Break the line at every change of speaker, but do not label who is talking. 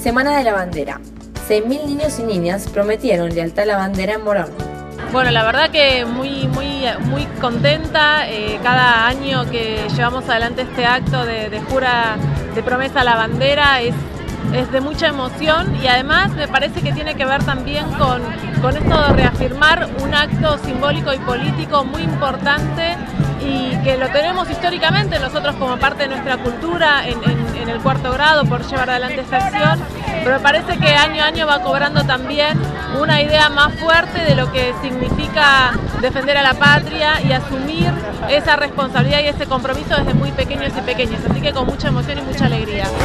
Semana de la Bandera. 6.000 niños y niñas prometieron lealtad a la bandera en Morón.
Bueno, la verdad que muy contenta. Cada año que llevamos adelante este acto de jura de promesa a la bandera es de mucha emoción, y además me parece que tiene que ver también con esto de reafirmar un acto simbólico y político muy importante, y que lo tenemos históricamente nosotros como parte de nuestra cultura en el cuarto grado por llevar adelante esta acción, pero me parece que año a año va cobrando también una idea más fuerte de lo que significa defender a la patria y asumir esa responsabilidad y ese compromiso desde muy pequeños y pequeñas, así que con mucha emoción y mucha alegría.